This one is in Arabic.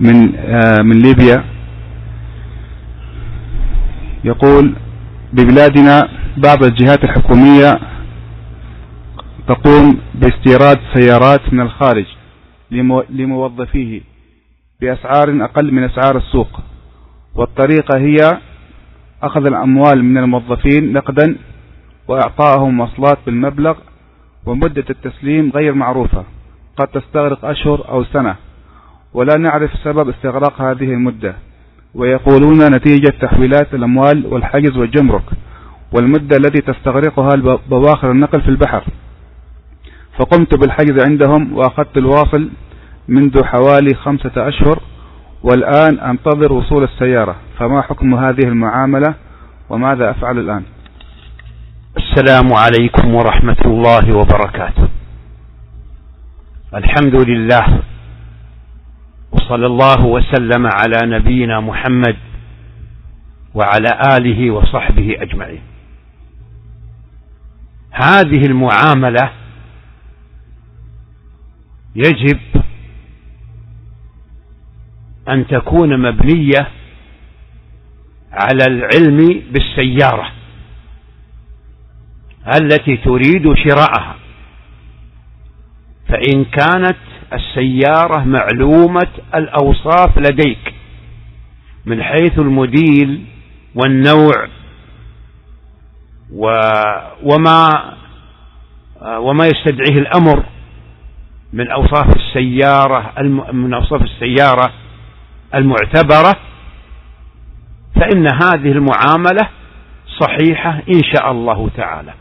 من ليبيا، يقول: ببلادنا بعض الجهات الحكومية تقوم باستيراد سيارات من الخارج لموظفيه بأسعار أقل من أسعار السوق، والطريقة هي أخذ الأموال من الموظفين نقدا وإعطائهم مواصلات بالمبلغ، ومدة التسليم غير معروفة، قد تستغرق أشهر أو سنة، ولا نعرف سبب استغراق هذه المدة، ويقولون نتيجة تحويلات الأموال والحجز والجمرك والمدة التي تستغرقها بواخر النقل في البحر. فقمت بالحجز عندهم وأخذت الواصل منذ حوالي 5 أشهر، والآن أنتظر وصول السيارة، فما حكم هذه المعاملة وماذا أفعل الآن؟ السلام عليكم ورحمة الله وبركاته. الحمد لله، وصلى الله وسلم على نبينا محمد وعلى آله وصحبه أجمعين. هذه المعاملة يجب أن تكون مبنية على العلم بالسيارة التي تريد شراءها، فإن كانت السيارة معلومة الأوصاف لديك من حيث الموديل والنوع وما يستدعيه الأمر من أوصاف السيارة المعتبرة، فإن هذه المعاملة صحيحة إن شاء الله تعالى.